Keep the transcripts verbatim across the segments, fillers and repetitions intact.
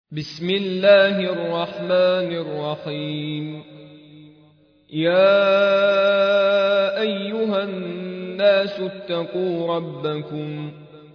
بسم الله الرحمن الرحيم. يا أيها الناس اتقوا ربكم،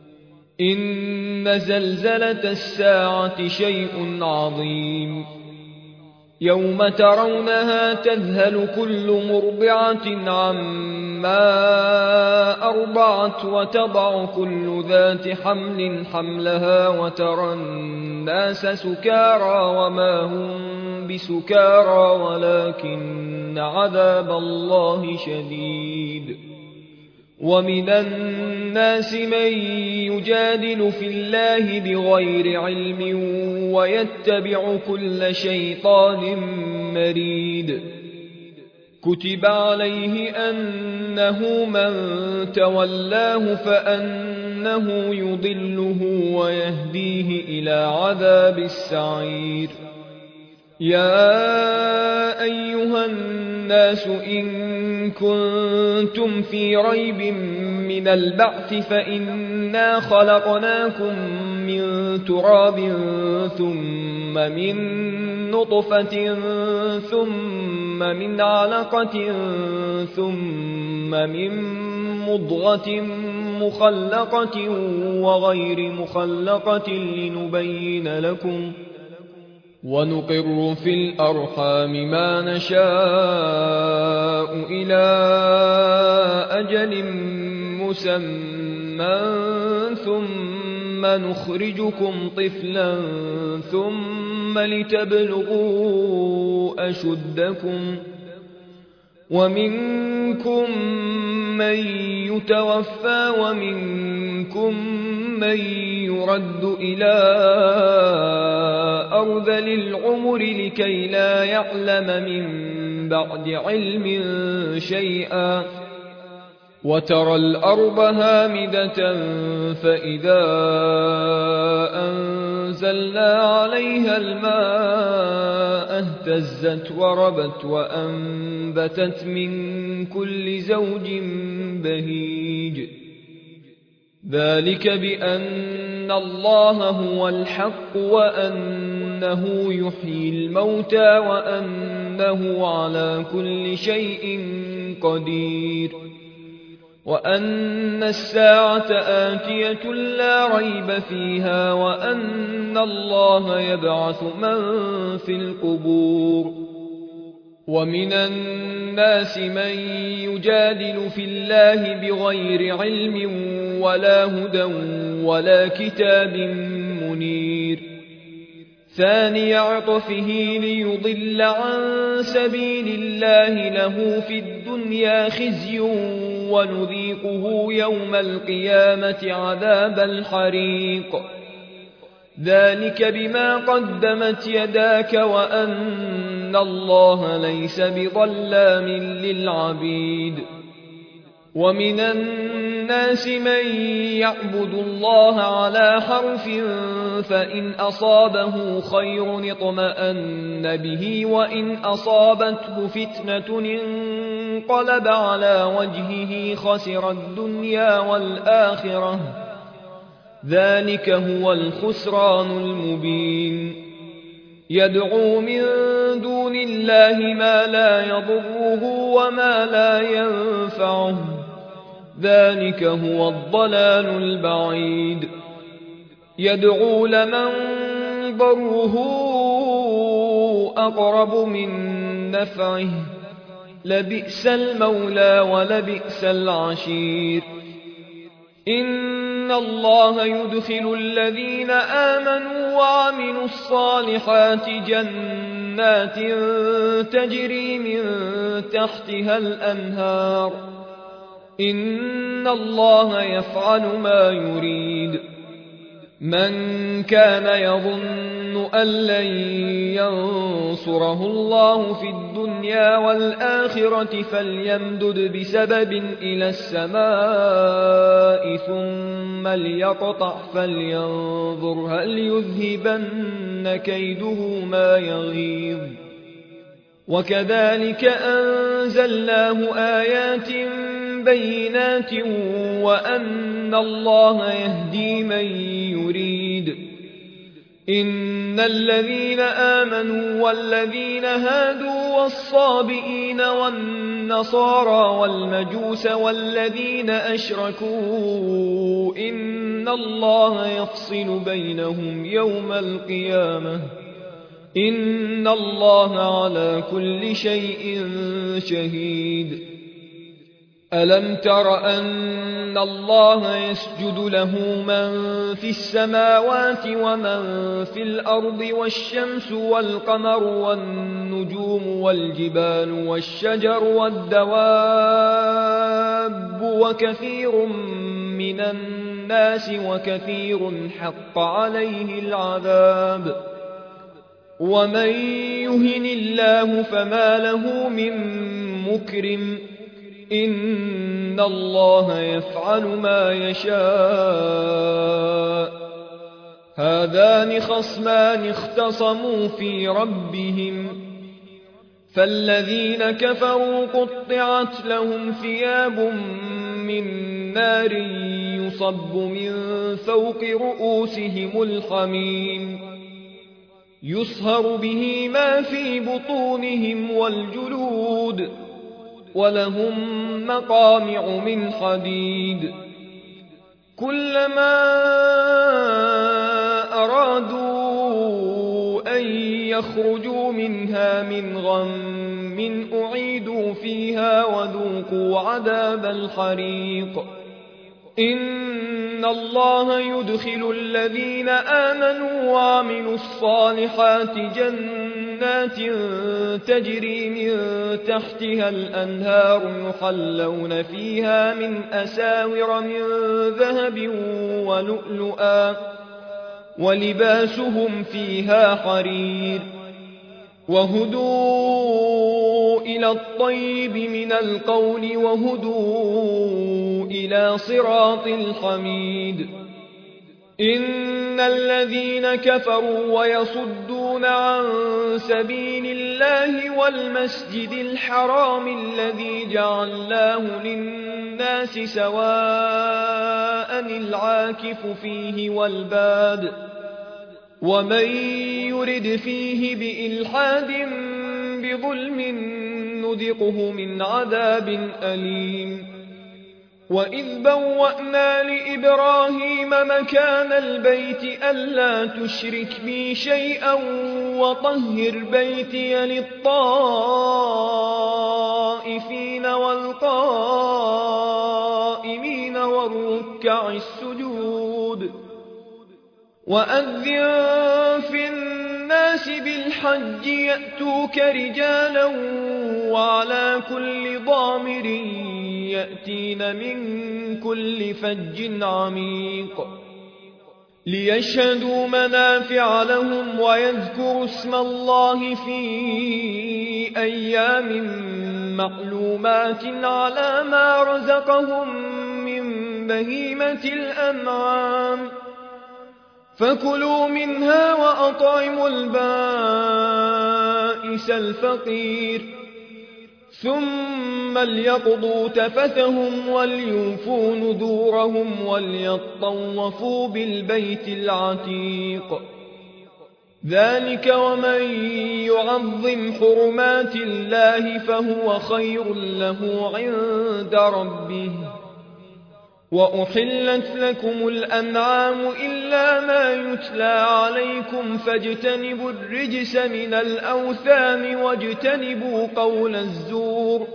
إن زلزلة الساعة شيء عظيم، يوم ترونها تذهل كل مرضعة عما أرضعت وتضع كل ذات حمل حملها وترى الناس سكارى وما هم بسكارى ولكن عذاب الله شديد. ومن الناس من يجادل في الله بغير علم ويتبع كل شيطان مريد. كتب عليه أنه من تولاه فأنه يضله ويهديه إلى عذاب السعير. يا أيها الناس إن كنتم في ريب من البعث فإنا خلقناكم من تراب ثم من نطفة ثم من علقة ثم من مضغة مخلقة وغير مخلقة لنبين لكم، ونقر في الأرحام ما نشاء إلى أجل مسمى ثم نخرجكم طفلا ثم لتبلغوا أشدكم، ومنكم من يتوفى ومنكم من يرد إلى أرذل العمر لكي لا يعلم من بعد علم شيئا. وترى الأرض هامدة فإذا أنزلنا عليها الماء اهتزت وربت وأنبتت من كل زوج بهيج. ذلك بأن الله هو الحق وأنه يحيي الموتى وأنه على كل شيء قدير، وأن الساعة آتية لا ريب فيها، وأن الله يبعث من في القبور. ومن الناس من يجادل في الله بغير علم ولا هدى ولا كتاب منير. ثاني عطفه ليضل عن سبيل الله له في الدنيا خزي ونذيقه يوم القيامة عذاب الحريق. ذلك بما قدمت يداك وأن الله ليس بظلام للعبيد. ومن الناس من يعبد الله على حرف فإن أصابه خير اطمأن به وإن أصابته فتنة انقلب على وجهه خسر الدنيا والآخرة. ذلك هو الخسران المبين. يدعو من دون الله ما لا يضره وما لا ينفعه. ذلك هو الضلال البعيد. يدعو لمن ضره أقرب من نفعه. لبئس المولى ولبئس العشير. إن الله يدخل الذين آمنوا وعملوا الصالحات جنات تجري من تحتها الأنهار. إن الله يفعل ما يريد. من كان يظن أن لن ينصره الله في الدنيا والآخرة فليمدد بسبب إلى السماء ثم ليقطع فلينظر هل يذهبن كيده ما يغيظ. وكذلك أنزلناه آيات بينات وأن الله يهدي من يريد. إن الذين آمنوا والذين هادوا والصابئين والنصارى والمجوس والذين أشركوا إن الله يفصل بينهم يوم القيامة إن الله على كل شيء شهيد. ألم تر أن الله يسجد له من في السماوات ومن في الأرض والشمس والقمر والنجوم والجبال والشجر والدواب وكثير من الناس وكثير حق عليه العذاب ومن يهن الله فما له من مكرم إن الله يفعل ما يشاء. هذان خصمان اختصموا في ربهم فالذين كفروا قطعت لهم ثياب من نار يصب من فوق رؤوسهم الحميم يصهر به ما في بطونهم والجلود ولهم مقامع من حديد كلما أرادوا أن يخرجوا منها من غم أعيدوا فيها وذوقوا عذاب الحريق. إن الله يدخل الذين آمنوا وعملوا الصالحات جنات تجري من تحتها الأنهار يحلون فيها من أساور من ذهب ولؤلؤا ولباسهم فيها حرير وهدوا إلى الطيب من القول وهدوا إلى صراط الحميد. إن الذين كفروا ويصدون عن سبيل الله والمسجد الحرام الذي جعلناه للناس سواء العاكف فيه والباد ومن يرد فيه بإلحاد بظلم نذقه من عذاب أليم. وإذ بوأنا لإبراهيم مكان البيت ألا تشرك بي شيئا وطهر بيتي للطائفين والقائمين والركع السجود وأذن في الناس بالحج يأتوك رجالا وعلى كل ضامر يأتين من كل فج عميق ليشهدوا منافع لهم ويذكروا اسم الله في أيام معلومات على ما رزقهم من بهيمة الأنعام فكلوا منها وأطعموا البائس الفقير ثم ليقضوا تفثهم وليوفوا نذورهم وليطوفوا بالبيت العتيق. ذلك ومن يعظم حرمات الله فهو خير له عند ربه. وأحلت لكم الأنعام إلا ما يتلى عليكم فاجتنبوا الرجس من الأوثان واجتنبوا قول الزور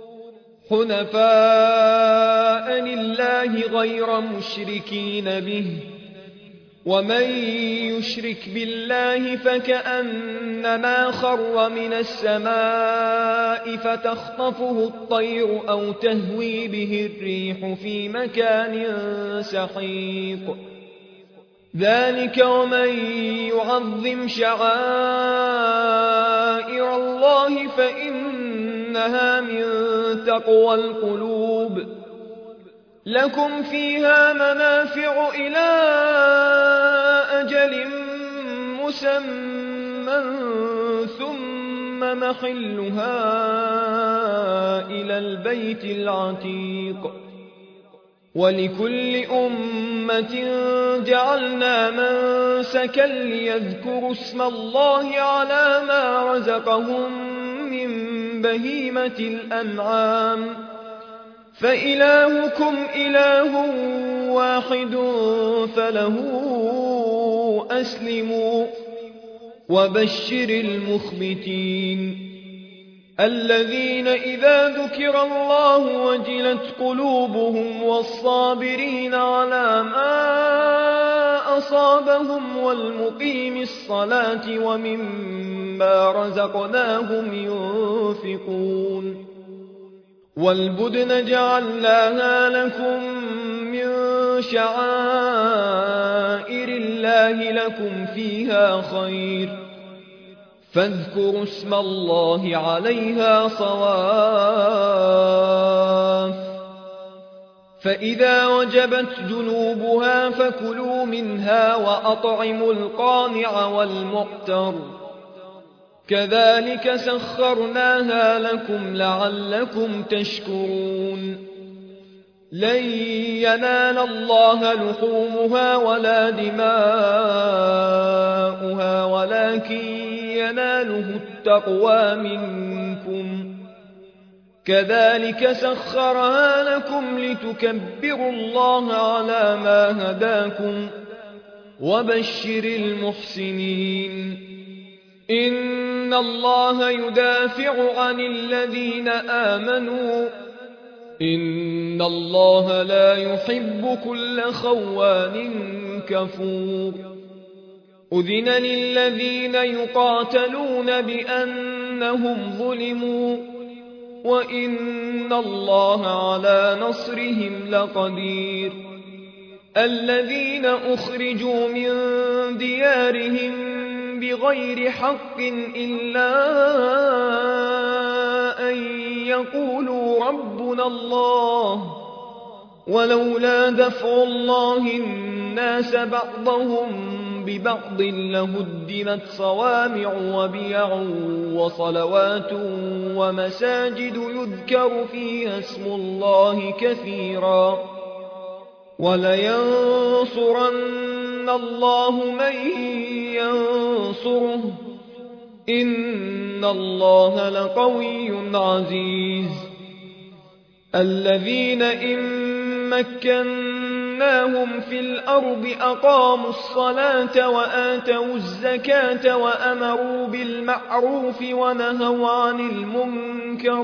حنفاء لله غير مشركين به ومن يشرك بالله فكأنما خر من السماء فتخطفه الطير أو تهوي به الريح في مكان سحيق. ذلك ومن يعظم شعائر الله فإنها من تقوى القلوب. لكم فيها منافع إلى أجل مسمى ثم محلها إلى البيت العتيق. ولكل أمة جعلنا منسكا ليذكروا اسم الله على ما رزقهم من بهيمة الأنعام فإلهكم إله واحد فله أسلموا وبشر المخبتين الذين إذا ذكر الله وجلت قلوبهم والصابرين على ما أصابهم والمقيم الصلاة ومما رزقناهم ينفقون والبدن جعلناها لكم من شعائر الله لكم فيها خير فاذكروا اسم الله عليها صواف فإذا وجبت جنوبها فكلوا منها وأطعموا القانع والمعتر كذلك سخرناها لكم لعلكم تشكرون لن ينال الله لحومها ولا دماؤها ولكن يناله التقوى منكم كذلك سخرها لكم لتكبروا الله على ما هداكم وبشر المحسنين إن الله يدافع عن الذين آمنوا إن الله لا يحب كل خوان كفور أذن للذين يقاتلون بأنهم ظلموا وإن الله على نصرهم لقدير الذين أخرجوا من ديارهم بغير حق إلا أن يقولوا ربنا الله ولولا دفع الله الناس بعضهم ببعض لهدمت صوامع وبيع وصلوات ومساجد يذكر فيها اسم الله كثيرا ولينصرن الله من ينصره إن الله لقوي عزيز الذين إن مكناهم في الأرض أقاموا الصلاة وآتوا الزكاة وأمروا بالمعروف ونهوا عن المنكر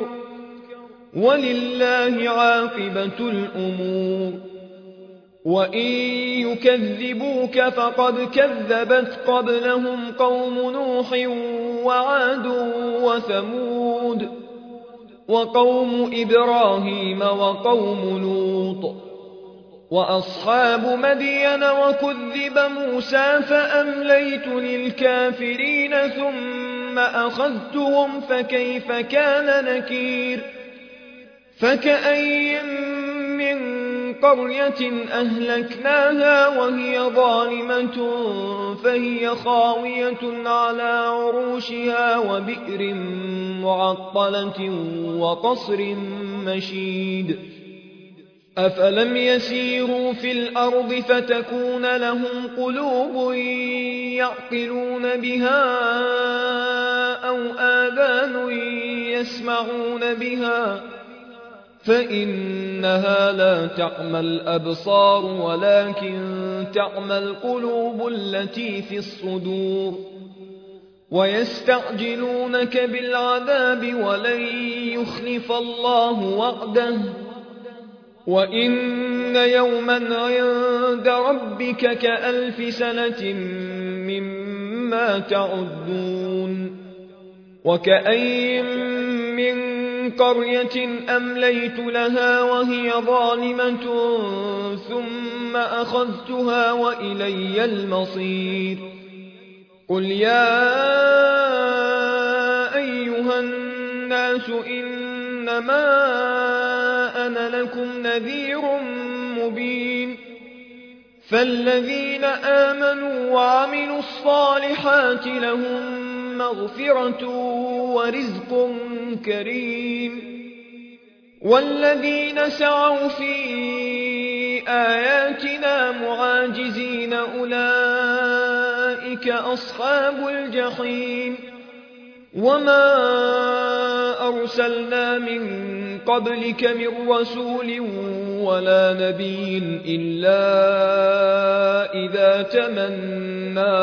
ولله عاقبة الأمور وإن يكذبوك فقد كذبت قبلهم قوم نوح وعاد وثمود وقوم إبراهيم وقوم لوط وأصحاب مدين وكذب موسى فأمليت للكافرين ثم أخذتهم فكيف كان نكير فكأي من قرية أهلكناها وهي ظالمة فهي خاوية على عروشها وبئر معطلة وقصر مشيد أفلم يسيروا في الأرض فتكون لهم قلوب يعقلون بها أو آذان يسمعون بها فإنها لا تعمى الأبصار ولكن تعمى القلوب التي في الصدور ويستعجلونك بالعذاب ولن يخلف الله وعده وإن يوما عند ربك كألف سنة مما تعدون وكأي من قرية أمليت لها وهي ظالمة ثم أخذتها وإلي المصير قل يا أيها الناس إنما أنا لكم نذير مبين فالذين آمنوا وعملوا الصالحات لهم مغفرة ورزق كريم والذين سعوا في آياتنا معاجزين أولئك أصحاب الجحيم وما أرسلنا من قبلك من رسول ولا نبي إلا إذا تمنى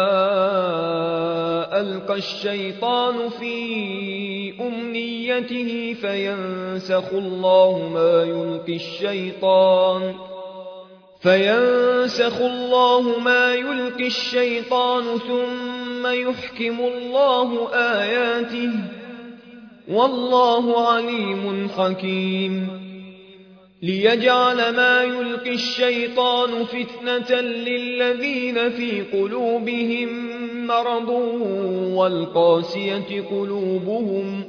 ألقى الشيطان في أمنيته فينسخ الله ما يلقي الشيطان فينسخ الله ما يلقي الشيطان ثم يحكم الله آياته والله عليم حكيم ليجعل ما يلقي الشيطان فتنة للذين في قلوبهم مرض والقاسية قلوبهم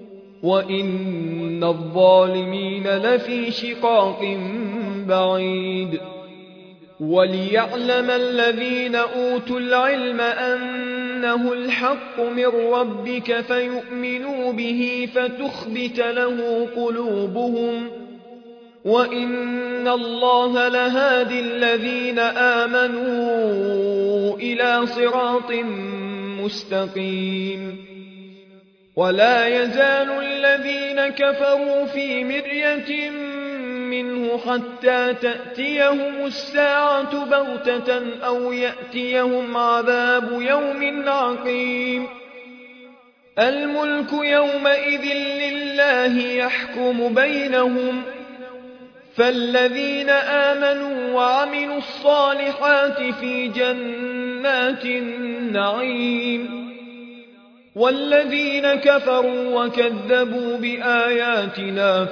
وإن الظالمين لفي شقاق بعيد وليعلم الذين أوتوا العلم أنه الحق من ربك فيؤمنوا به فتخبت له قلوبهم وإن الله لهادي الذين آمنوا إلى صراط مستقيم ولا يزال الذين كفروا في مرية منه حتى تأتيهم الساعة بغتة أو يأتيهم عذاب يوم عقيم الملك يومئذ لله يحكم بينهم فالذين آمنوا وعملوا الصالحات في جنات النعيم والذين كفروا وكذبوا بآياتنا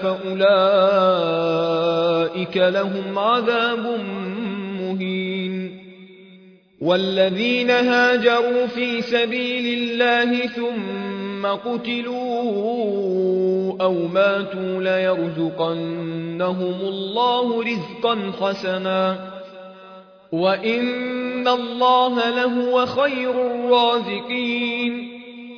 فأولئك لهم عذاب مهين والذين هاجروا في سبيل الله ثم قتلوا أو ماتوا ليرزقنهم الله رزقا حسنا وإن الله لهو خير الرازقين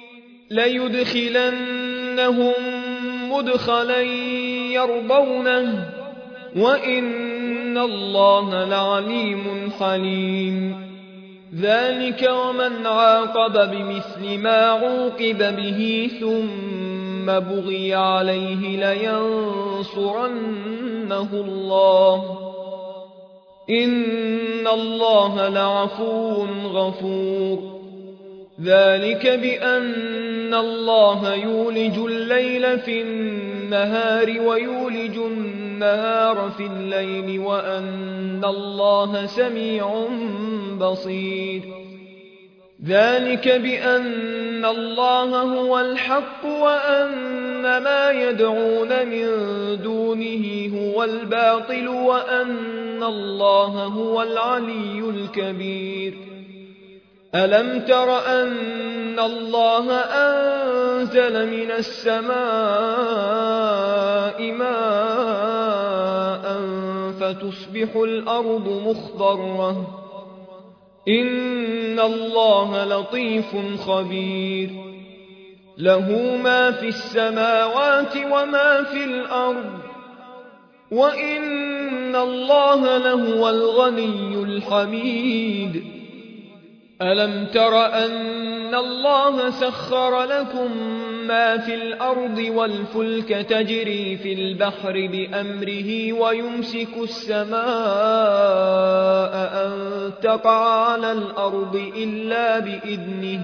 ليدخلنهم مدخلا يرضونه وإن الله لعليم حليم ذلك ومن عاقب بمثل ما عوقب به ثم بغي عليه لينصرنه الله إن الله لعفو غفور ذلك بأن الله يولج الليل في النهار ويولج النهار في الليل وأن الله سميع بصير ذلك بأن الله هو الحق وأن ما يدعون من دونه هو الباطل وأن الله هو العلي الكبير ألم تر أن الله أنزل من السماء ماء فتصبح الأرض مخضرة إن الله لطيف خبير له ما في السماوات وما في الأرض وإن الله لهو الغني الحميد ألم تر أن الله سخر لكم ما في الأرض والفلك تجري في البحر بأمره ويمسك السماء أن تقع على الأرض إلا بإذنه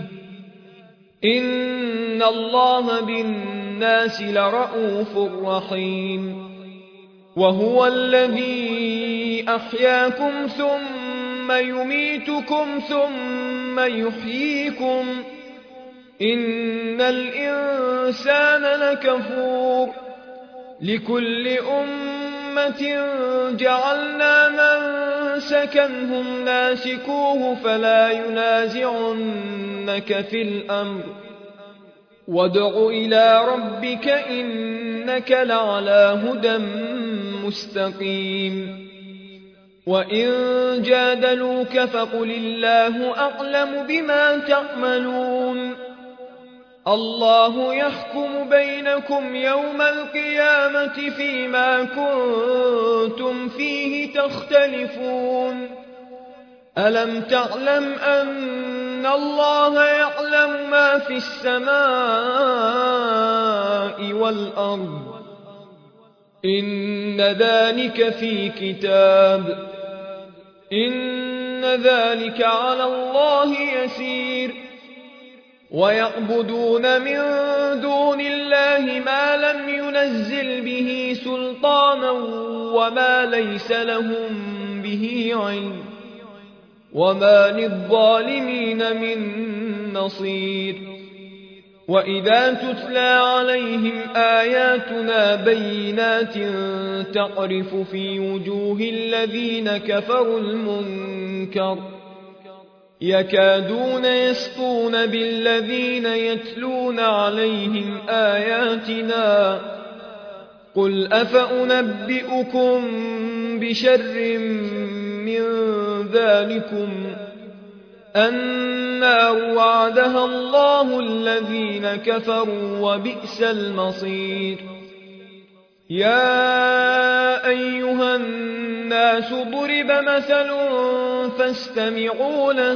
إن الله بالناس لرءوف رحيم وهو الذي أحياكم ثم يميتكم ثم يحييكم إن الإنسان لكفور لكل أمة جعلنا منسكا هم ناسكوه فلا ينازعنك في الأمر وادع إلى ربك إنك لعلى هدى مستقيم وإن جادلوك فقل الله أعلم بما تعملون الله يحكم بينكم يوم القيامة فيما كنتم فيه تختلفون ألم تعلم أن الله يعلم ما في السماء والأرض إن ذلك في كتاب إن ذلك على الله يسير ويعبدون من دون الله ما لم ينزل به سلطانا وما ليس لهم به علم وما للظالمين من نصير وإذا تتلى عليهم آياتنا بينات تعرف في وجوه الذين كفروا المنكر يكادون يسطون بالذين يتلون عليهم آياتنا قل أفأنبئكم بشر من ذلكم النار وعدها الله الذين كفروا وبئس المصير يا أيها الناس ضرب مثل فاستمعوا له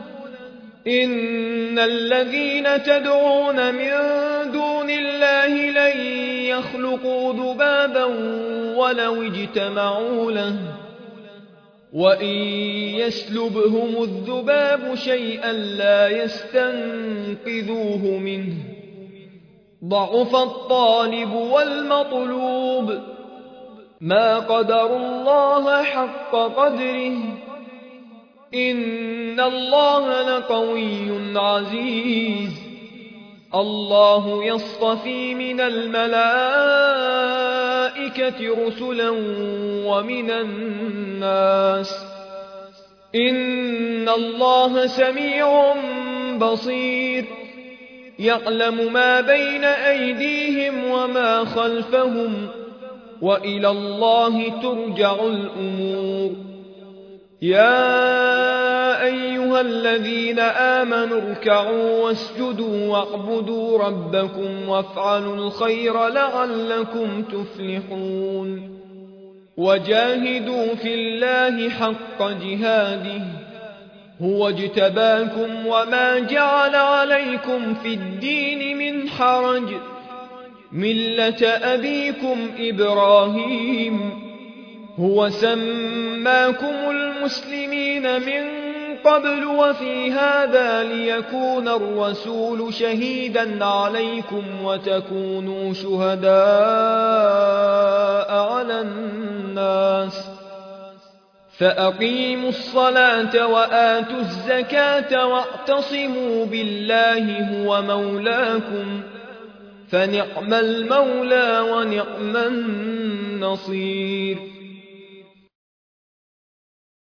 إن الذين تدعون من دون الله لن يخلقوا ذبابا ولو اجتمعوا له وإن يسلبهم الذباب شيئا لا يستنقذوه منه ضعف الطالب والمطلوب ما قدروا الله حق قدره إن الله لقوي عزيز الله يصطفي من الملائكة رسلا ومن الناس إن الله سميع بصير يعلم ما بين أيديهم وما خلفهم وإلى الله ترجع الأمور يا أيها الذين آمنوا اركعوا واسجدوا واعبدوا ربكم وافعلوا الخير لعلكم تفلحون وجاهدوا في الله حق جهاده هو اجتباكم وما جعل عليكم في الدين من حرج ملة أبيكم إبراهيم هو سماكم المسلمين من قبل وفي هذا ليكون الرسول شهيدا عليكم وتكونوا شهداء على الناس فأقيموا الصلاة وآتوا الزكاة واعتصموا بالله هو مولاكم فنعم المولى ونعم النصير